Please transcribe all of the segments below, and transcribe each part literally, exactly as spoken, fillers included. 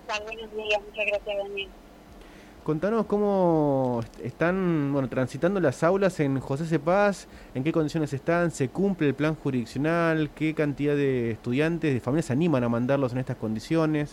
tal? Buenos días, muchas gracias, Daniel. Contanos cómo est- están, bueno, transitando las aulas en José C. Paz, en qué condiciones están, se cumple el plan jurisdiccional, qué cantidad de estudiantes, de familias se animan a mandarlos en estas condiciones.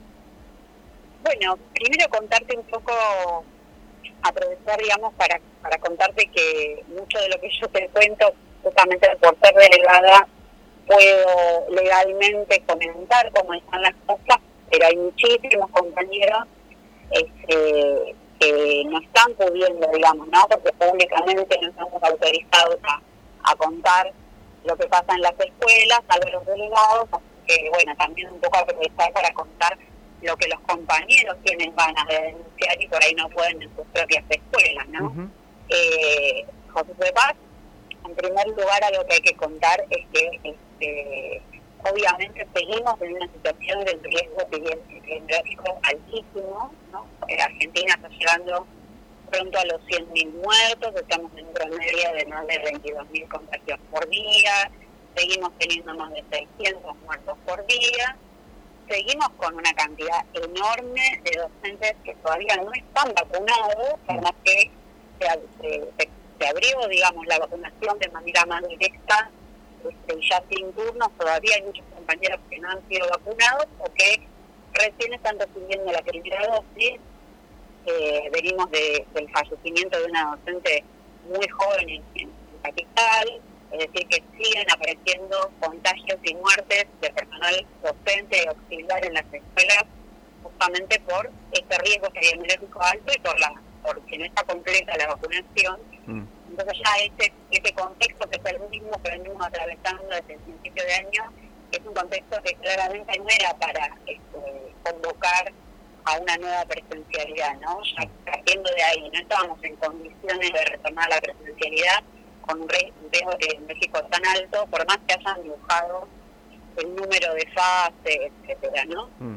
Bueno, primero contarte un poco, aprovechar, digamos, para, para contarte que mucho de lo que yo te cuento, justamente por ser delegada, puedo legalmente comentar cómo están las cosas, pero hay muchísimos compañeros este, que no están pudiendo, digamos, ¿no? Porque públicamente no estamos autorizados a, a contar lo que pasa en las escuelas, salvo los delegados, así que, bueno, también un poco aprovechar para contar lo que los compañeros tienen ganas de denunciar y por ahí no pueden en sus propias escuelas, ¿no? Ujú. Eh, José de Paz, en primer lugar, algo que hay que contar es que este, obviamente seguimos en una situación de riesgo epidemiológico altísimo, ¿no? Eh, Argentina está llegando pronto a los cien mil muertos, estamos en un promedio de más de veintidós mil contagios por día, seguimos teniendo más de seiscientos muertos por día, seguimos con una cantidad enorme de docentes que todavía no están vacunados, por más que se, se, se, se abrió, digamos, la vacunación de manera más directa, este, y ya sin turnos, todavía hay muchos compañeros que no han sido vacunados o que recién están recibiendo la primera dosis. Eh, venimos de, del fallecimiento de una docente muy joven en, en Capital, es decir, que siguen apareciendo contagios y muertes de personal docente y auxiliar en las escuelas, justamente por este riesgo epidemiológico alto y por la porque no está completa la vacunación. Mm. Entonces ya este, este contexto, que es el mismo que venimos atravesando desde el principio de año, es un contexto que claramente no era para este, convocar a una nueva presencialidad, ¿no? Ya partiendo de ahí, no estábamos en condiciones de retornar a la presencialidad con un riesgo en México tan alto, por más que hayan dibujado el número de fases, etcétera, ¿no? Mm.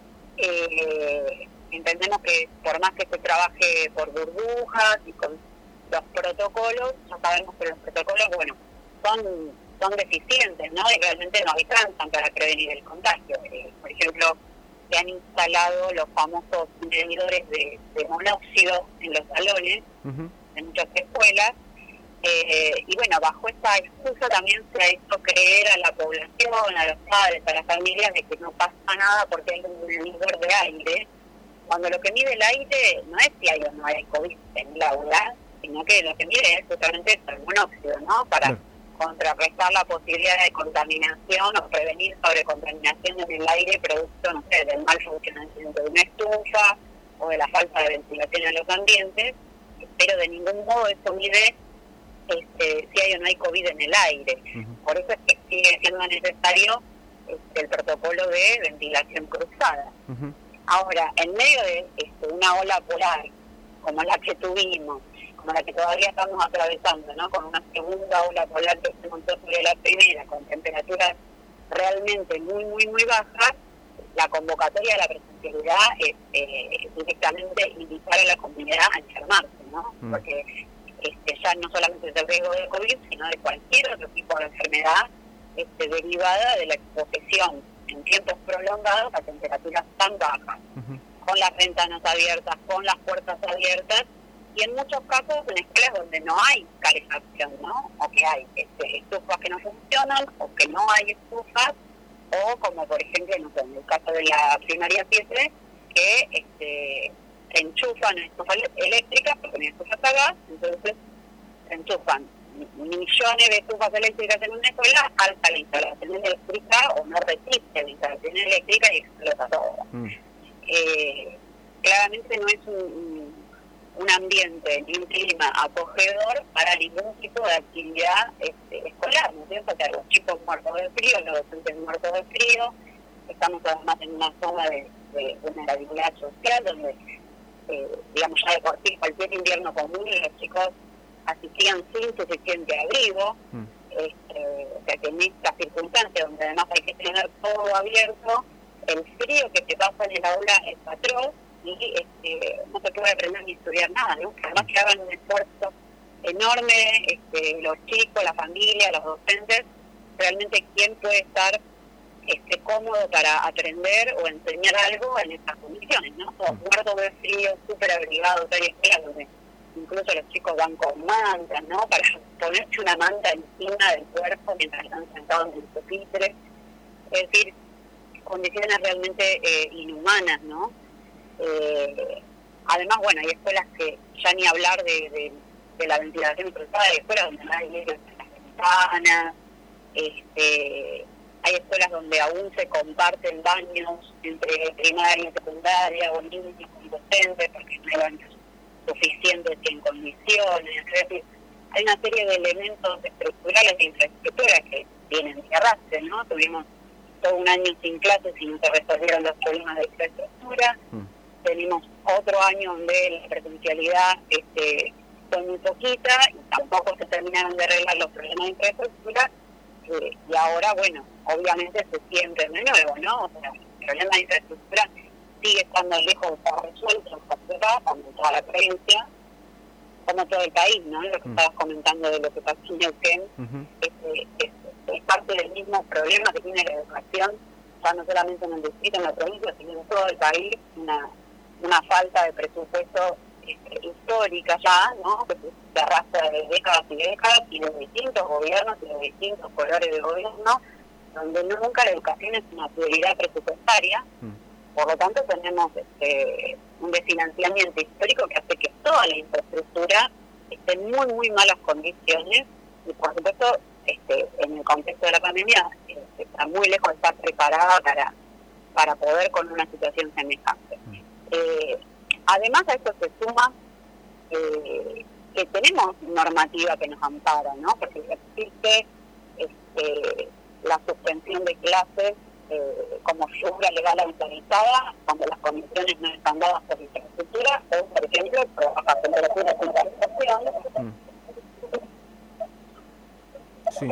Eh, entendemos que por más que se trabaje por burbujas y con los protocolos, ya sabemos que los protocolos, bueno, son son deficientes, ¿no? Y realmente no alcanzan para prevenir el contagio. Eh, por ejemplo, se han instalado los famosos medidores de, de monóxido en los salones, uh-huh, en muchas escuelas, eh, y bueno, bajo esta excusa también se ha hecho creer a la población, a los padres, a las familias, de que no pasa nada porque hay un medidor de aire, cuando lo que mide el aire no es si hay o no hay COVID en el aula, sino que lo que mide es justamente el monóxido, ¿no? Para no. contrarrestar la posibilidad de contaminación o prevenir sobrecontaminación en el aire producto, no sé, del mal funcionamiento de una estufa o de la falta de ventilación en los ambientes, pero de ningún modo eso mide este, si hay o no hay COVID en el aire. Uh-huh. Por eso es que sigue siendo necesario este, el protocolo de ventilación cruzada. Uh-huh. Ahora, en medio de este, una ola polar como la que tuvimos, como la que todavía estamos atravesando, ¿no? Con una segunda ola polar que se montó sobre la primera, con temperaturas realmente muy, muy, muy bajas, la convocatoria de la presencialidad es eh, directamente invitar a la comunidad a enfermarse, ¿no? Mm. Porque este, ya no solamente es el riesgo de COVID, sino de cualquier otro tipo de enfermedad este, derivada de la exposición en tiempos prolongados a temperaturas tan bajas, uh-huh, con las ventanas abiertas, con las puertas abiertas, y en muchos casos en escuelas donde no hay calefacción, ¿no? O que hay este, estufas que no funcionan, o que no hay estufas, o como por ejemplo, no sé, en el caso de la primaria siete, que este, se enchufan estufas eléctricas, porque no hay estufas a gas, entonces se enchufan millones de estufas eléctricas en una escuela, alta la instalación eléctrica o no resiste la instalación eléctrica y explota todo. Mm. Eh, claramente no es un, un ambiente ni un clima acogedor para ningún tipo de actividad este, escolar, ¿no es cierto? Que los chicos muertos de frío, los docentes muertos de frío, estamos además en una zona de, de vulnerabilidad social donde, eh, digamos, ya de por sí cualquier invierno común y los chicos asistían sin suficiente abrigo, mm. este, o sea que en estas circunstancias donde además hay que tener todo abierto, el frío que se pasa en el aula es atroz y este, no se puede aprender ni estudiar nada, ¿no? Además que hagan un esfuerzo enorme, este, los chicos, la familia, los docentes, realmente quién puede estar esté cómodo para aprender o enseñar algo en estas condiciones, ¿no? Todo muerto de frío, súper abrigado, hay escuelas donde incluso los chicos van con mantas, ¿no? Para ponerse una manta encima del cuerpo mientras están sentados en el pupitre. Es decir, condiciones realmente eh, inhumanas, ¿no? Eh, además, bueno, hay escuelas que ya ni hablar de, de, de la ventilación cruzada, hay escuelas donde no hay vidrio en las ventanas, este, hay escuelas donde aún se comparten baños entre primaria y secundaria o niños con docentes porque no hay baños suficientes y en condiciones. Es decir, hay una serie de elementos estructurales de infraestructura que vienen de arrastre, ¿no? Tuvimos todo un año sin clases y no se resolvieron los problemas de infraestructura. Mm. Tenemos otro año donde la presencialidad este, fue muy poquita y tampoco se terminaron de arreglar los problemas de infraestructura. Eh, y ahora, bueno, obviamente se sienten de nuevo, ¿no? O sea, el problema de infraestructura sigue estando lejos de estar resuelto en José, como toda la provincia, como todo el país, ¿no? Lo que mm. estabas comentando de lo que pasó en Neuquén, uh-huh. es, es, es parte del mismo problema que tiene la educación, ya no solamente en el distrito, en la provincia, sino en todo el país, una, una falta de presupuesto este, histórica ya, ¿no? Que se arrastra de décadas y décadas, y de distintos gobiernos y de distintos colores de gobierno, donde nunca la educación es una prioridad presupuestaria. Mm. Por lo tanto, tenemos este, un desfinanciamiento histórico que hace que toda la infraestructura esté en muy, muy malas condiciones y, por supuesto, este, en el contexto de la pandemia, este, está muy lejos de estar preparada para, para poder con una situación semejante. Mm. Eh, además, a esto se suma eh, que tenemos normativa que nos ampara, ¿no? Porque existe este, la suspensión de clases Eh, como figura legal autorizada cuando las condiciones no están dadas por infraestructura o, por ejemplo, por la temperatura de centralización. Mm. Sí.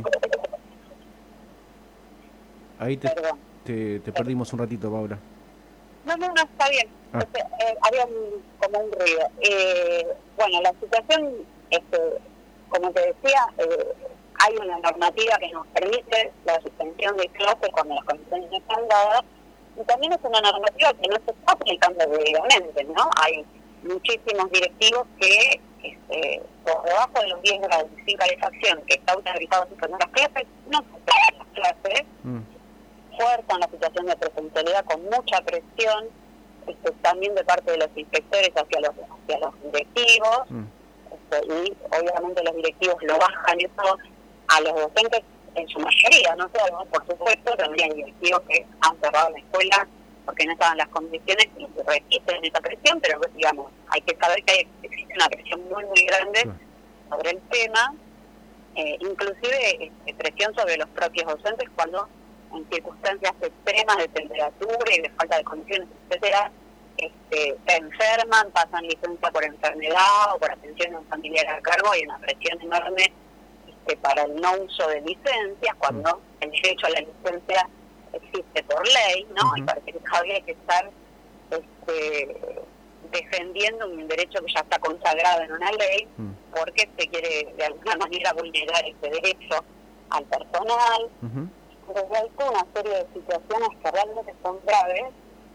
Ahí te, te, te perdimos un ratito, Paula. No, no, no, está bien. Ah. Entonces, eh, había un, como un ruido. Eh, bueno, la situación, este, como te decía, eh, hay una normativa que nos permite la suspensión de clases cuando las condiciones no están dadas, y también es una normativa que no se está aplicando debidamente, ¿no? Hay muchísimos directivos que, este, por debajo de los diez grados sin calefacción, que está autorizado a suspender las clases, no suspenden las clases, mm. fuerzan la situación de presencialidad con mucha presión, este, también de parte de los inspectores hacia los, hacia los directivos, mm. este, y obviamente los directivos lo bajan eso a los docentes en su mayoría, no todos, por supuesto, también hay directivos que han cerrado la escuela porque no estaban las condiciones y resisten esa presión, pero digamos, hay que saber que hay, existe una presión muy, muy grande sí. sobre el tema, eh, inclusive este, presión sobre los propios docentes cuando en circunstancias extremas de temperatura y de falta de condiciones, etcétera, este, se enferman, pasan licencia por enfermedad o por atención de un familiar a cargo, hay una presión enorme para el no uso de licencias, cuando el derecho a la licencia existe por ley, ¿no? Uh-huh. Y parece que todavía hay que estar este, defendiendo un derecho que ya está consagrado en una ley, uh-huh. porque se quiere de alguna manera vulnerar ese derecho al personal. Uh-huh. Entonces hay toda una serie de situaciones que realmente son graves,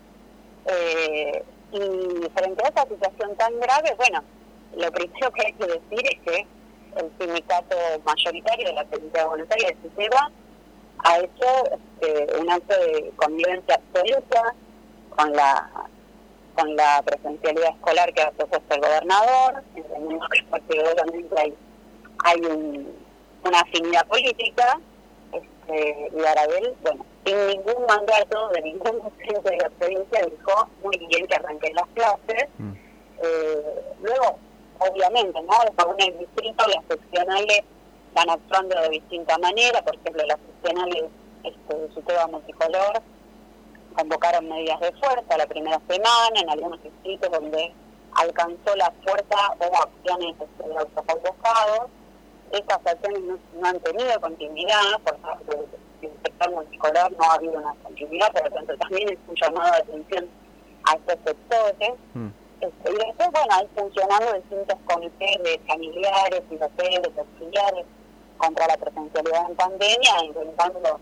eh, y frente a esa situación tan grave, bueno, lo primero que hay que decir es que el sindicato mayoritario de la provincia de Buenos Aires, SISEBA, ha hecho este, un acto de convivencia absoluta con la con la presencialidad escolar que ha propuesto el gobernador, entendiendo que particularmente hay, hay un, una afinidad política, este, y Arabel, bueno, sin ningún mandato de ningún docente de la provincia, dijo muy bien que arranquen las clases. Mm. Eh, luego, obviamente, ¿no? Según el distrito, las seccionales van actuando de distinta manera. Por ejemplo, las seccionales este, de SUTEBA multicolor convocaron medidas de fuerza la primera semana, en algunos distritos donde alcanzó la fuerza o acciones este, de autoconvocados. Estas acciones no, no han tenido continuidad, por parte del sector multicolor no ha habido una continuidad, por lo tanto también es un llamado de atención a estos sectores. Mm. Este, y después, bueno, hay funcionando distintos comités de familiares y docentes, auxiliares contra la presencialidad en pandemia, intentando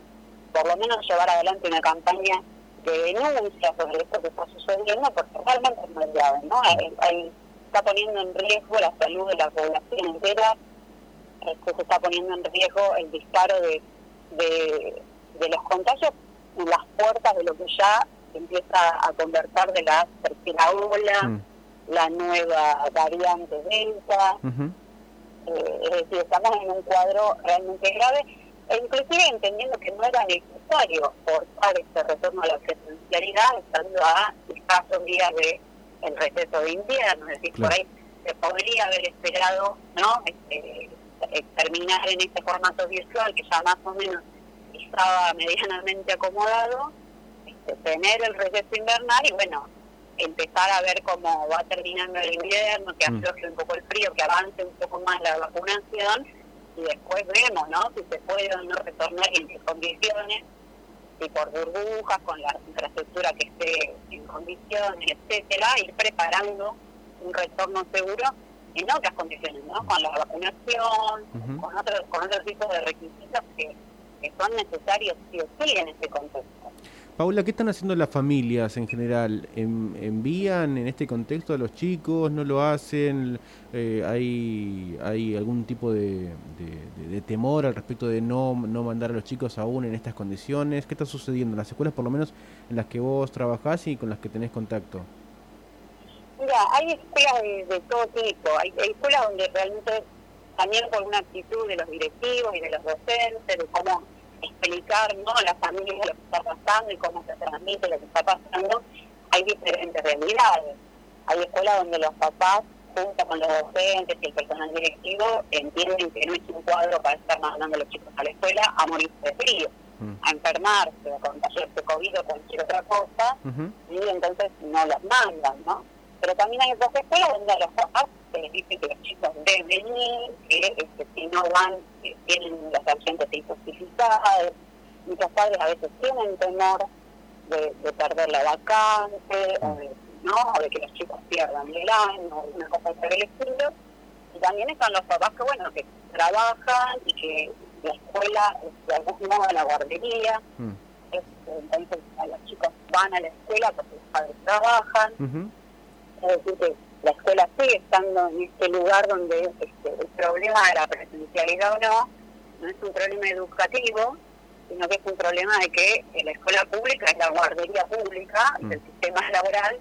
por lo menos llevar adelante una campaña de denuncia sobre esto que está sucediendo, porque realmente es muy grave, ¿no? Hay, hay, está poniendo en riesgo la salud de la población entera, este, se está poniendo en riesgo el disparo de, de, de los contagios en las puertas de lo que ya se empieza a conversar de la tercera ola, mm. la nueva variante Delta. Uh-huh. Eh, es decir, estamos en un cuadro realmente grave, e inclusive entendiendo que no era necesario forzar este retorno a la presencialidad, estando a escasos días de el receso de invierno. Es decir, claro, por ahí se podría haber esperado, ¿no? Este, terminar en este formato virtual que ya más o menos estaba medianamente acomodado, este, tener el receso invernal y bueno, empezar a ver cómo va terminando el invierno, que afloje un poco el frío, que avance un poco más la vacunación, y después vemos, ¿no?, si se puede o no retornar y en qué condiciones, si por burbujas, con la infraestructura que esté en condiciones, etcétera, ir preparando un retorno seguro en otras condiciones, ¿no?, con la vacunación, uh-huh. con otros con otro tipo de requisitos que, que son necesarios sí o sí en este contexto. Paula, ¿qué están haciendo las familias en general? ¿Envían en este contexto a los chicos? ¿No lo hacen? Eh, ¿hay, ¿Hay algún tipo de, de, de temor al respecto de no, no mandar a los chicos aún en estas condiciones? ¿Qué está sucediendo en las escuelas, por lo menos en las que vos trabajás y con las que tenés contacto? Mira, hay escuelas de, de todo tipo. Hay, hay escuelas donde realmente, también por una actitud de los directivos y de los docentes, de cómo explicar, ¿no?, a las familias lo que está pasando y cómo se transmite lo que está pasando, hay diferentes realidades. Hay escuelas donde los papás, junto con los docentes y el personal directivo, entienden que no es un cuadro para estar mandando a los chicos a la escuela a morirse de frío, mm. a enfermarse, a contagiarse COVID o cualquier otra cosa, uh-huh. y entonces no los mandan, ¿no? Pero también hay otras escuelas donde a los papás se les dice que los chicos deben venir, que este, si no van, que tienen las ausencias injustificadas. Muchos padres a veces tienen temor de, de perder la vacante, o de, ¿no?, o de que los chicos pierdan el año, o una cosa por el estilo. Y también están los papás que, bueno, que trabajan y que la escuela es de algún modo la guardería. Mm. Este, entonces a los chicos van a la escuela porque los padres trabajan. Uh-huh. Es decir, que la escuela sigue estando en este lugar donde este, el problema de la presencialidad o no, no es un problema educativo, sino que es un problema de que la escuela pública es la guardería pública, mm. el sistema laboral,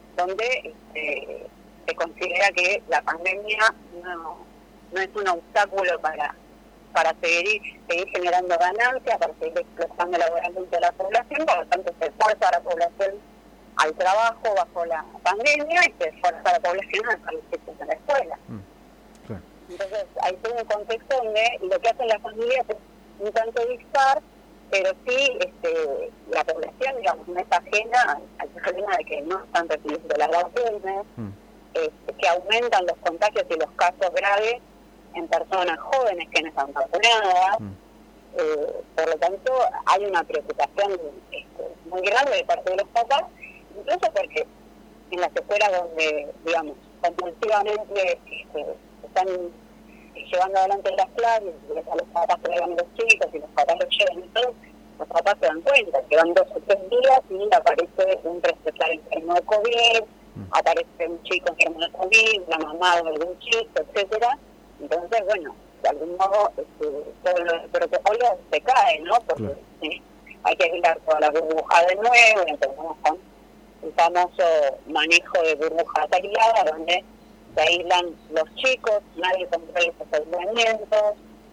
donde este, se considera que la pandemia no, no es un obstáculo para para seguir, seguir generando ganancias, para seguir explotando laboralmente a la población, por lo tanto se esfuerza a la población al trabajo bajo la pandemia y se esfuerza a la población a los chicos en la escuela. Mm, claro. Entonces hay todo un contexto donde lo que hacen las familias es un tanto dispar, pero sí este, la población, digamos, no es ajena al problema de que no están recibiendo las vacunas, mm. este, que aumentan los contagios y los casos graves en personas jóvenes que no están vacunadas. Mm. Eh, por lo tanto, hay una preocupación este, muy grande de parte de los papás, incluso porque en las escuelas donde, digamos, compulsivamente este, están llevando adelante las clases, y a los papás traigan a los chicos y los papás los llevan y todo, los papás se dan cuenta que van dos o tres días y aparece un preceptor enfermo de COVID, mm. aparece un chico enfermo de COVID, la mamá de algún chico, etcétera. Entonces, bueno, de algún modo este, todo el protocolo se cae, ¿no? Porque claro. sí, hay que aislar toda la burbuja de nuevo, y empezamos con el famoso manejo de burbujas aisladas, donde se aíslan los chicos, nadie controla esos aislamientos,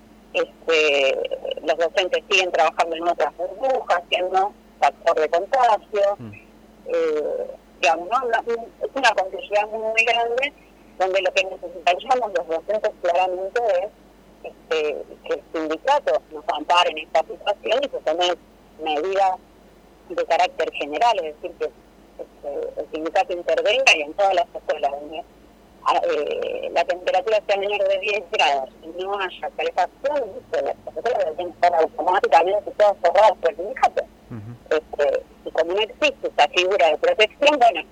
este, los docentes siguen trabajando en otras burbujas, siendo factor de contagio, mm. eh, digamos, ¿no? Una, es una complejidad muy, muy grande, donde lo que necesitaríamos los docentes claramente es este, que el sindicato nos ampare en esta situación y que tome medidas de carácter general, es decir, que este, el sindicato intervenga y en todas las escuelas donde eh, la temperatura sea menor de diez grados y no haya calefacción, las escuelas deben estar automáticamente todas cerradas por el sindicato. Uh-huh. Este, y como no existe esa figura de protección, bueno,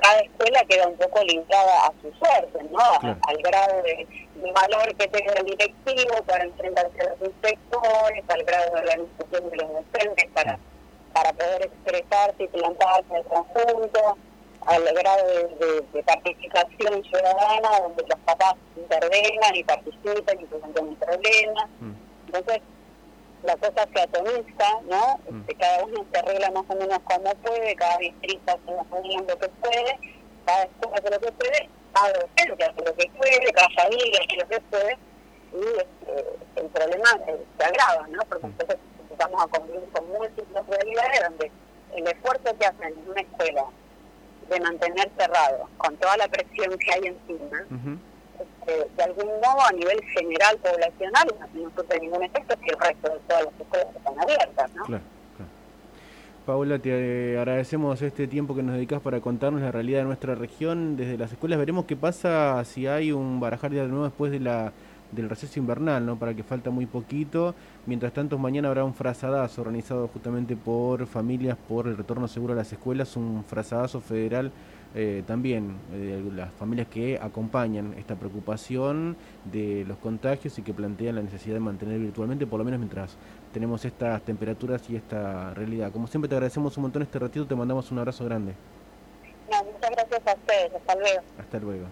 cada escuela queda un poco limitada a su suerte, ¿no? Claro. Al grado de, de valor que tenga el directivo para enfrentarse a los inspectores, al grado de organización de los docentes para, para poder expresarse y plantarse en conjunto, al grado de, de, de participación ciudadana, donde los papás intervengan y participen y presenten problemas. Mm. Entonces, la cosa se atomiza, ¿no? Mm. Este, cada uno se arregla más o menos como puede, cada distrito hace más o menos lo que puede, cada escuela hace lo que puede, cada docente hace lo que puede, cada familia hace lo que puede, y este, el problema se, se agrava, ¿no? Porque entonces empezamos a convivir con múltiples realidades donde el esfuerzo que hacen en una escuela de mantener cerrado, con toda la presión que hay encima, uh-huh. este, de algún modo a nivel general poblacional no surte ningún efecto si el resto de todas las escuelas están abiertas, ¿no? Claro, claro. Paula, te agradecemos este tiempo que nos dedicas para contarnos la realidad de nuestra región. Desde las escuelas veremos qué pasa si hay un barajar de nuevo después de la del receso invernal, ¿no? Para que falta muy poquito. Mientras tanto, mañana habrá un frazadazo organizado justamente por familias por el retorno seguro a las escuelas, un frazadazo federal eh, también, eh, las familias que acompañan esta preocupación de los contagios y que plantean la necesidad de mantener virtualmente, por lo menos mientras tenemos estas temperaturas y esta realidad. Como siempre, te agradecemos un montón este ratito, te mandamos un abrazo grande. No, muchas gracias a ustedes, hasta luego. Hasta luego.